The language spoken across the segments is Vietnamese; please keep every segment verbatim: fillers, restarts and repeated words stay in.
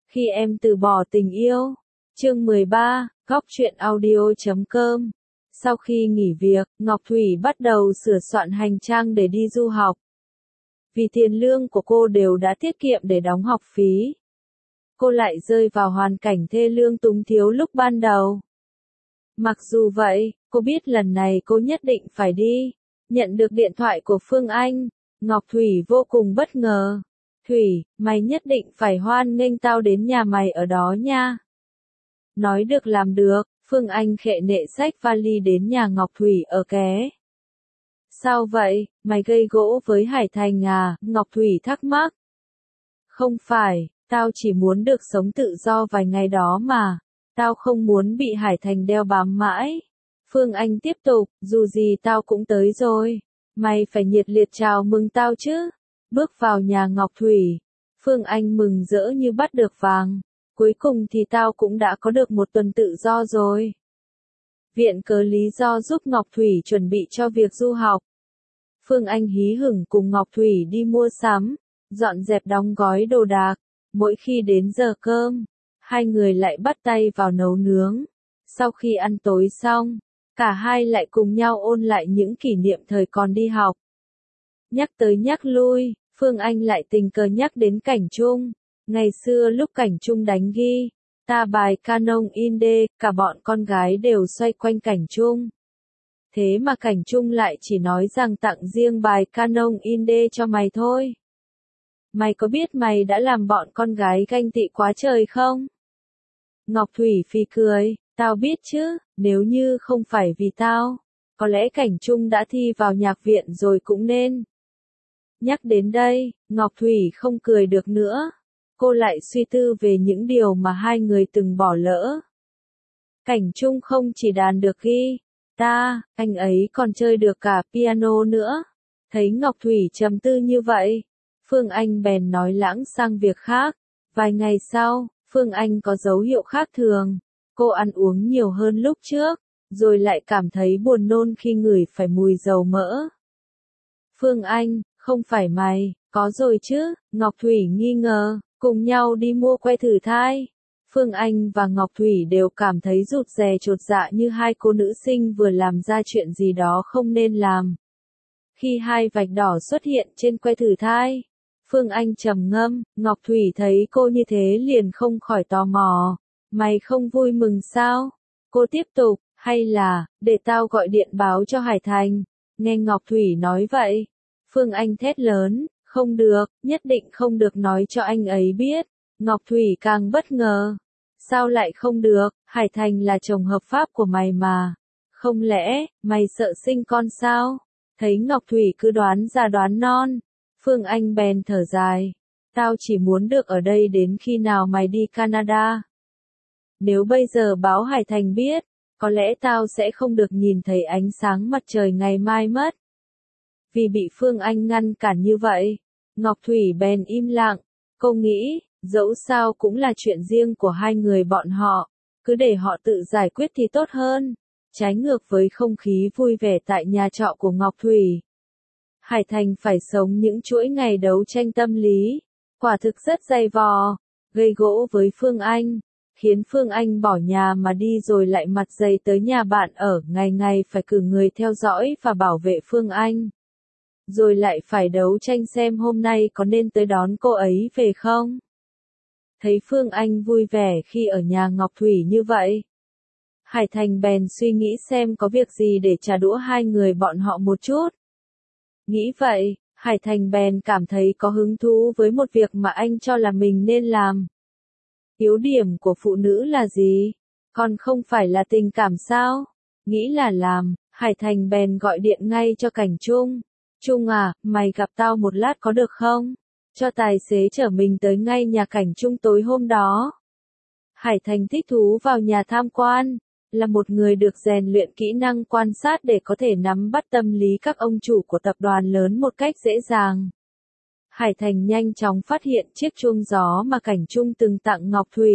Khi em từ bỏ tình yêu. Chương mười ba, góc truyện audio chấm com. Sau khi nghỉ việc, Ngọc Thủy bắt đầu sửa soạn hành trang để đi du học. Vì tiền lương của cô đều đã tiết kiệm để đóng học phí. Cô lại rơi vào hoàn cảnh thê lương túng thiếu lúc ban đầu. Mặc dù vậy, cô biết lần này cô nhất định phải đi. Nhận được điện thoại của Phương Anh, Ngọc Thủy vô cùng bất ngờ. Thủy, mày nhất định phải hoan nghênh tao đến nhà mày ở đó nha. Nói được làm được, Phương Anh khệ nệ xách vali đến nhà Ngọc Thủy ở Ké. Sao vậy, mày gây gỗ với Hải Thành à? Ngọc Thủy thắc mắc. Không phải, tao chỉ muốn được sống tự do vài ngày đó mà. Tao không muốn bị Hải Thành đeo bám mãi. Phương Anh tiếp tục, dù gì tao cũng tới rồi. Mày phải nhiệt liệt chào mừng tao chứ. Bước vào nhà Ngọc Thủy, Phương Anh mừng rỡ như bắt được vàng. Cuối cùng thì tao cũng đã có được một tuần tự do rồi. Viện cớ lý do giúp Ngọc Thủy chuẩn bị cho việc du học. Phương Anh hí hửng cùng Ngọc Thủy đi mua sắm, dọn dẹp đóng gói đồ đạc. Mỗi khi đến giờ cơm, hai người lại bắt tay vào nấu nướng. Sau khi ăn tối xong, cả hai lại cùng nhau ôn lại những kỷ niệm thời còn đi học. Nhắc tới nhắc lui, Phương Anh lại tình cờ nhắc đến Cảnh Trung. Ngày xưa lúc Cảnh Trung đánh ghi ta bài Canon Inde, cả bọn con gái đều xoay quanh Cảnh Trung. Thế mà Cảnh Trung lại chỉ nói rằng tặng riêng bài Canon Inde cho mày thôi. Mày có biết mày đã làm bọn con gái ganh tị quá trời không? Ngọc Thủy phì cười, tao biết chứ, nếu như không phải vì tao, có lẽ Cảnh Trung đã thi vào nhạc viện rồi cũng nên. Nhắc đến đây, Ngọc Thủy không cười được nữa. Cô lại suy tư về những điều mà hai người từng bỏ lỡ. Cảnh Trung không chỉ đàn được guitar, anh ấy còn chơi được cả piano nữa. Thấy Ngọc Thủy trầm tư như vậy, Phương Anh bèn nói lãng sang việc khác. Vài ngày sau, Phương Anh có dấu hiệu khác thường. Cô ăn uống nhiều hơn lúc trước, rồi lại cảm thấy buồn nôn khi ngửi phải mùi dầu mỡ. Phương Anh, không phải mày, có rồi chứ? Ngọc Thủy nghi ngờ. Cùng nhau đi mua que thử thai. Phương Anh và Ngọc Thủy đều cảm thấy rụt rè chột dạ như hai cô nữ sinh vừa làm ra chuyện gì đó không nên làm. Khi hai vạch đỏ xuất hiện trên que thử thai, Phương Anh trầm ngâm, Ngọc Thủy thấy cô như thế liền không khỏi tò mò. Mày không vui mừng sao? Cô tiếp tục, hay là, để tao gọi điện báo cho Hải Thành. Nghe Ngọc Thủy nói vậy, Phương Anh thét lớn. Không được, nhất định không được nói cho anh ấy biết. Ngọc Thủy càng bất ngờ. Sao lại không được, Hải Thành là chồng hợp pháp của mày mà. Không lẽ, mày sợ sinh con sao? Thấy Ngọc Thủy cứ đoán ra đoán non. Phương Anh bèn thở dài. Tao chỉ muốn được ở đây đến khi nào mày đi Canada. Nếu bây giờ báo Hải Thành biết, có lẽ tao sẽ không được nhìn thấy ánh sáng mặt trời ngày mai mất. Vì bị Phương Anh ngăn cản như vậy, Ngọc Thủy bèn im lặng. Cô nghĩ, dẫu sao cũng là chuyện riêng của hai người bọn họ, cứ để họ tự giải quyết thì tốt hơn. Trái ngược với không khí vui vẻ tại nhà trọ của Ngọc Thủy, Hải Thành phải sống những chuỗi ngày đấu tranh tâm lý, quả thực rất dày vò, gây gỗ với Phương Anh, khiến Phương Anh bỏ nhà mà đi rồi lại mặt dày tới nhà bạn ở, ngày ngày phải cử người theo dõi và bảo vệ Phương Anh. Rồi lại phải đấu tranh xem hôm nay có nên tới đón cô ấy về không. Thấy Phương Anh vui vẻ khi ở nhà Ngọc Thủy như vậy, Hải Thành bèn suy nghĩ xem có việc gì để trả đũa hai người bọn họ một chút. Nghĩ vậy, Hải Thành bèn cảm thấy có hứng thú với một việc mà anh cho là mình nên làm. Yếu điểm của phụ nữ là gì? Còn không phải là tình cảm sao? Nghĩ là làm, Hải Thành bèn gọi điện ngay cho Cảnh Trung. Trung à, mày gặp tao một lát có được không? Cho tài xế chở mình tới ngay nhà Cảnh Trung tối hôm đó. Hải Thành thích thú vào nhà tham quan, là một người được rèn luyện kỹ năng quan sát để có thể nắm bắt tâm lý các ông chủ của tập đoàn lớn một cách dễ dàng. Hải Thành nhanh chóng phát hiện chiếc chuông gió mà Cảnh Trung từng tặng Ngọc Thủy.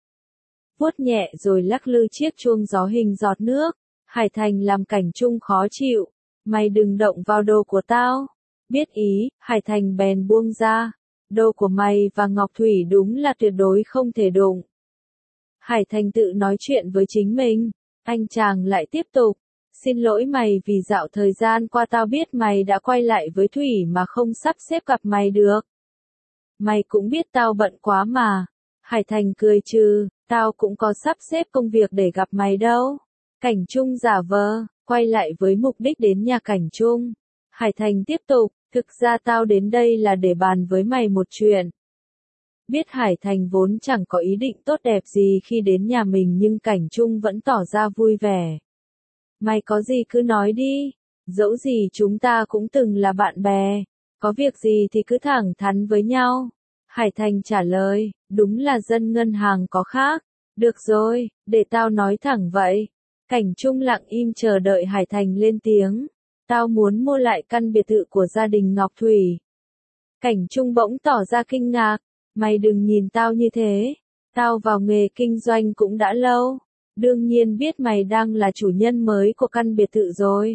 Vuốt nhẹ rồi lắc lư chiếc chuông gió hình giọt nước, Hải Thành làm Cảnh Trung khó chịu. Mày đừng động vào đồ của tao. Biết ý, Hải Thành bèn buông ra. Đồ của mày và Ngọc Thủy đúng là tuyệt đối không thể đụng. Hải Thành tự nói chuyện với chính mình. Anh chàng lại tiếp tục. Xin lỗi mày vì dạo thời gian qua tao biết mày đã quay lại với Thủy mà không sắp xếp gặp mày được. Mày cũng biết tao bận quá mà. Hải Thành cười trừ, tao cũng có sắp xếp công việc để gặp mày đâu. Cảnh Trung giả vờ, quay lại với mục đích đến nhà Cảnh Trung. Hải Thành tiếp tục, thực ra tao đến đây là để bàn với mày một chuyện. Biết Hải Thành vốn chẳng có ý định tốt đẹp gì khi đến nhà mình nhưng Cảnh Trung vẫn tỏ ra vui vẻ. Mày có gì cứ nói đi, dẫu gì chúng ta cũng từng là bạn bè, có việc gì thì cứ thẳng thắn với nhau. Hải Thành trả lời, đúng là dân ngân hàng có khác. Được rồi, để tao nói thẳng vậy. Cảnh Trung lặng im chờ đợi Hải Thành lên tiếng. Tao muốn mua lại căn biệt thự của gia đình Ngọc Thủy. Cảnh Trung bỗng tỏ ra kinh ngạc. Mày đừng nhìn tao như thế. Tao vào nghề kinh doanh cũng đã lâu. Đương nhiên biết mày đang là chủ nhân mới của căn biệt thự rồi.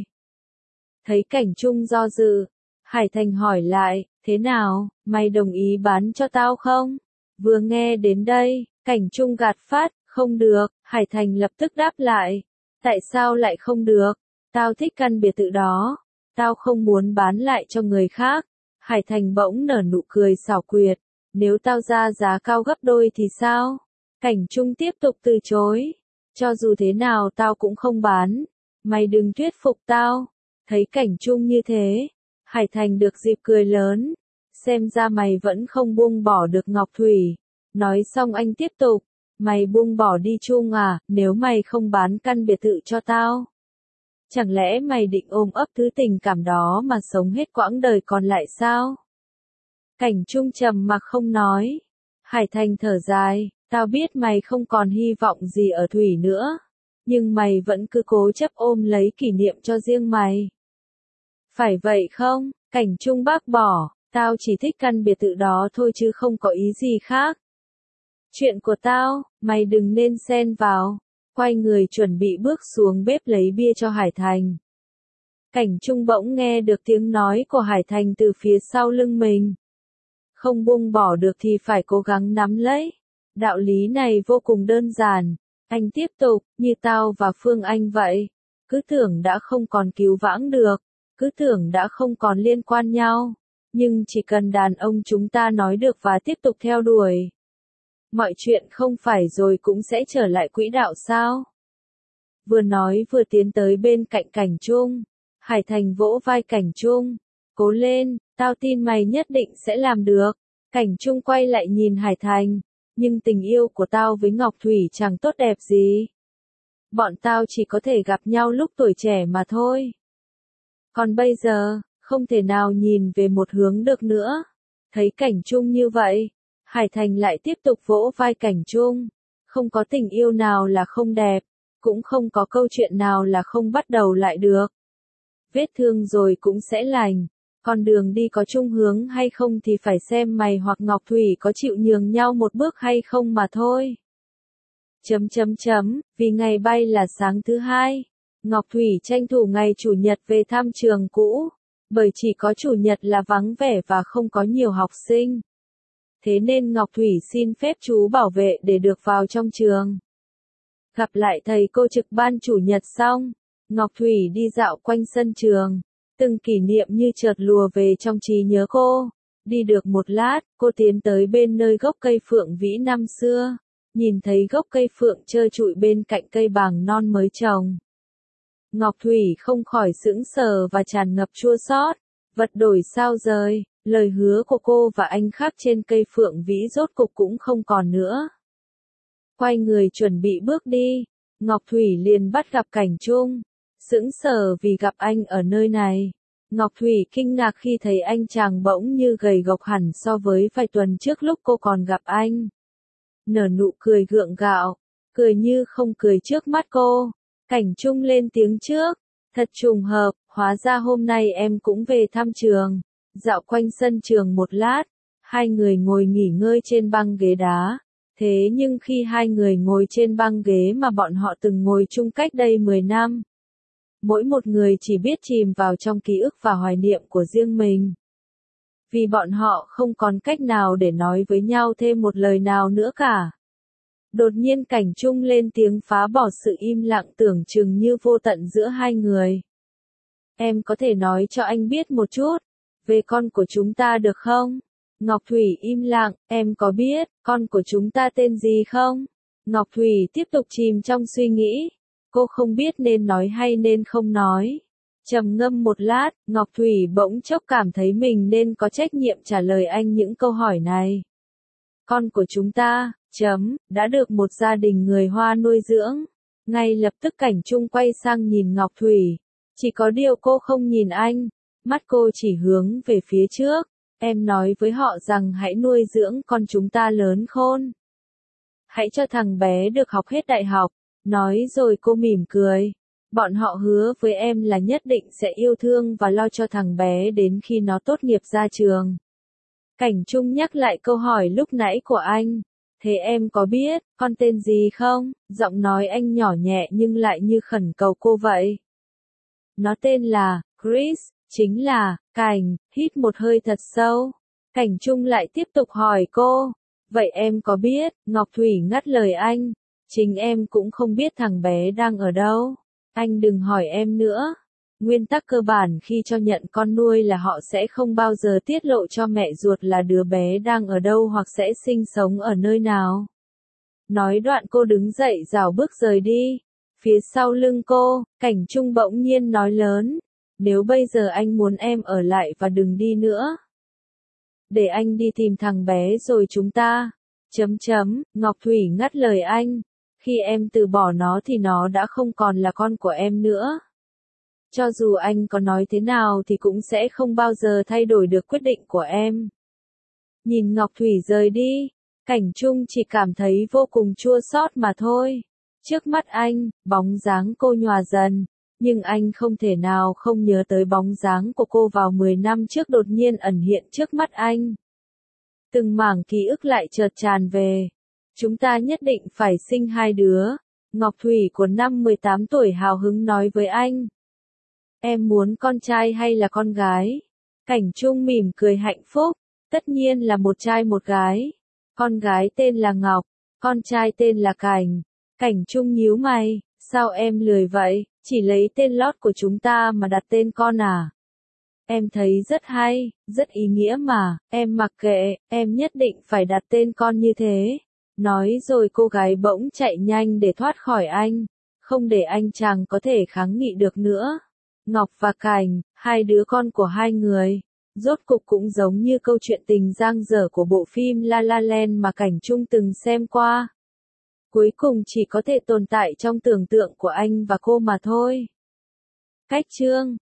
Thấy Cảnh Trung do dự, Hải Thành hỏi lại, thế nào, mày đồng ý bán cho tao không? Vừa nghe đến đây, Cảnh Trung gạt phát, không được, Hải Thành lập tức đáp lại. Tại sao lại không được? Tao thích căn biệt thự đó. Tao không muốn bán lại cho người khác. Hải Thành bỗng nở nụ cười xảo quyệt. Nếu tao ra giá cao gấp đôi thì sao? Cảnh Trung tiếp tục từ chối. Cho dù thế nào tao cũng không bán. Mày đừng thuyết phục tao. Thấy Cảnh Trung như thế, Hải Thành được dịp cười lớn. Xem ra mày vẫn không buông bỏ được Ngọc Thủy. Nói xong anh tiếp tục. Mày buông bỏ đi Trung à, nếu mày không bán căn biệt thự cho tao. Chẳng lẽ mày định ôm ấp thứ tình cảm đó mà sống hết quãng đời còn lại sao? Cảnh Trung trầm mặc không nói. Hải Thành thở dài, tao biết mày không còn hy vọng gì ở Thủy nữa. Nhưng mày vẫn cứ cố chấp ôm lấy kỷ niệm cho riêng mày. Phải vậy không? Cảnh Trung bác bỏ, tao chỉ thích căn biệt thự đó thôi chứ không có ý gì khác. Chuyện của tao, mày đừng nên xen vào. Quay người chuẩn bị bước xuống bếp lấy bia cho Hải Thành. Cảnh Trung bỗng nghe được tiếng nói của Hải Thành từ phía sau lưng mình. Không buông bỏ được thì phải cố gắng nắm lấy. Đạo lý này vô cùng đơn giản. Anh tiếp tục, như tao và Phương Anh vậy. Cứ tưởng đã không còn cứu vãng được. Cứ tưởng đã không còn liên quan nhau. Nhưng chỉ cần đàn ông chúng ta nói được và tiếp tục theo đuổi. Mọi chuyện không phải rồi cũng sẽ trở lại quỹ đạo sao? Vừa nói vừa tiến tới bên cạnh Cảnh Trung. Hải Thành vỗ vai Cảnh Trung. Cố lên, tao tin mày nhất định sẽ làm được. Cảnh Trung quay lại nhìn Hải Thành. Nhưng tình yêu của tao với Ngọc Thủy chẳng tốt đẹp gì. Bọn tao chỉ có thể gặp nhau lúc tuổi trẻ mà thôi. Còn bây giờ, không thể nào nhìn về một hướng được nữa. Thấy Cảnh Trung như vậy, Hải Thành lại tiếp tục vỗ vai Cảnh Trung. Không có tình yêu nào là không đẹp, cũng không có câu chuyện nào là không bắt đầu lại được. Vết thương rồi cũng sẽ lành, con đường đi có chung hướng hay không thì phải xem mày hoặc Ngọc Thủy có chịu nhường nhau một bước hay không mà thôi. Chấm chấm chấm, vì ngày bay là sáng thứ hai, Ngọc Thủy tranh thủ ngày chủ nhật về thăm trường cũ, bởi chỉ có chủ nhật là vắng vẻ và không có nhiều học sinh. Thế nên Ngọc Thủy xin phép chú bảo vệ để được vào trong trường. Gặp lại thầy cô trực ban chủ nhật xong, Ngọc Thủy đi dạo quanh sân trường. Từng kỷ niệm như chợt lùa về trong trí nhớ cô. Đi được một lát, cô tiến tới bên nơi gốc cây phượng vĩ năm xưa. Nhìn thấy gốc cây phượng trơ trụi bên cạnh cây bàng non mới trồng. Ngọc Thủy không khỏi sững sờ và tràn ngập chua xót. Vật đổi sao rời, lời hứa của cô và anh khác trên cây phượng vĩ rốt cục cũng không còn nữa. Quay người chuẩn bị bước đi, Ngọc Thủy liền bắt gặp Cảnh Trung. Sững sờ vì gặp anh ở nơi này. Ngọc Thủy kinh ngạc khi thấy anh chàng bỗng như gầy gộc hẳn so với vài tuần trước lúc cô còn gặp anh. Nở nụ cười gượng gạo, cười như không cười trước mắt cô. Cảnh Trung lên tiếng trước. Thật trùng hợp, hóa ra hôm nay em cũng về thăm trường. Dạo quanh sân trường một lát, hai người ngồi nghỉ ngơi trên băng ghế đá. Thế nhưng khi hai người ngồi trên băng ghế mà bọn họ từng ngồi chung cách đây mười năm. Mỗi một người chỉ biết chìm vào trong ký ức và hoài niệm của riêng mình. vì bọn họ không còn cách nào để nói với nhau thêm một lời nào nữa cả. Đột nhiên Cảnh Trung lên tiếng phá bỏ sự im lặng tưởng chừng như vô tận giữa hai người. Em có thể nói cho anh biết một chút về con của chúng ta được không? Ngọc Thủy im lặng, em có biết con của chúng ta tên gì không? Ngọc Thủy tiếp tục chìm trong suy nghĩ. Cô không biết nên nói hay nên không nói. Trầm ngâm một lát, Ngọc Thủy bỗng chốc cảm thấy mình nên có trách nhiệm trả lời anh những câu hỏi này. Con của chúng ta, chấm, đã được một gia đình người Hoa nuôi dưỡng. Ngay lập tức Cảnh Trung quay sang nhìn Ngọc Thủy. Chỉ có điều cô không nhìn anh, mắt cô chỉ hướng về phía trước. Em nói với họ rằng hãy nuôi dưỡng con chúng ta lớn khôn. Hãy cho thằng bé được học hết đại học. Nói rồi cô mỉm cười. Bọn họ hứa với em là nhất định sẽ yêu thương và lo cho thằng bé đến khi nó tốt nghiệp ra trường. Cảnh Trung nhắc lại câu hỏi lúc nãy của anh. Thế em có biết con tên gì không? Giọng nói anh nhỏ nhẹ nhưng lại như khẩn cầu cô vậy. Nó tên là Chris, chính là Cảnh. Hít một hơi thật sâu. Cảnh Trung lại tiếp tục hỏi cô. Vậy em có biết? Ngọc Thủy ngắt lời anh. Chính em cũng không biết thằng bé đang ở đâu. Anh đừng hỏi em nữa. Nguyên tắc cơ bản khi cho nhận con nuôi là họ sẽ không bao giờ tiết lộ cho mẹ ruột là đứa bé đang ở đâu hoặc sẽ sinh sống ở nơi nào. Nói đoạn cô đứng dậy rảo bước rời đi. Phía sau lưng cô, Cảnh Trung bỗng nhiên nói lớn. Nếu bây giờ anh muốn em ở lại và đừng đi nữa. Để anh đi tìm thằng bé rồi chúng ta. Chấm chấm, Ngọc Thủy ngắt lời anh. Khi em từ bỏ nó thì nó đã không còn là con của em nữa. Cho dù anh có nói thế nào thì cũng sẽ không bao giờ thay đổi được quyết định của em. Nhìn Ngọc Thủy rời đi, Cảnh Trung chỉ cảm thấy vô cùng chua xót mà thôi. Trước mắt anh, bóng dáng cô nhòa dần, nhưng anh không thể nào không nhớ tới bóng dáng của cô vào mười năm trước đột nhiên ẩn hiện trước mắt anh. Từng mảng ký ức lại chợt tràn về. Chúng ta nhất định phải sinh hai đứa. Ngọc Thủy của năm mười tám tuổi hào hứng nói với anh. Em muốn con trai hay là con gái? Cảnh Trung mỉm cười hạnh phúc. Tất nhiên là một trai một gái. Con gái tên là Ngọc, con trai tên là Cảnh. Cảnh Trung nhíu mày, sao em lười vậy, chỉ lấy tên lót của chúng ta mà đặt tên con à? Em thấy rất hay, rất ý nghĩa mà, em mặc kệ, em nhất định phải đặt tên con như thế. Nói rồi cô gái bỗng chạy nhanh để thoát khỏi anh, không để anh chàng có thể kháng nghị được nữa. Ngọc và Cảnh, hai đứa con của hai người, rốt cục cũng giống như câu chuyện tình dang dở của bộ phim La La Land mà Cảnh Trung từng xem qua. Cuối cùng chỉ có thể tồn tại trong tưởng tượng của anh và cô mà thôi. Cách chương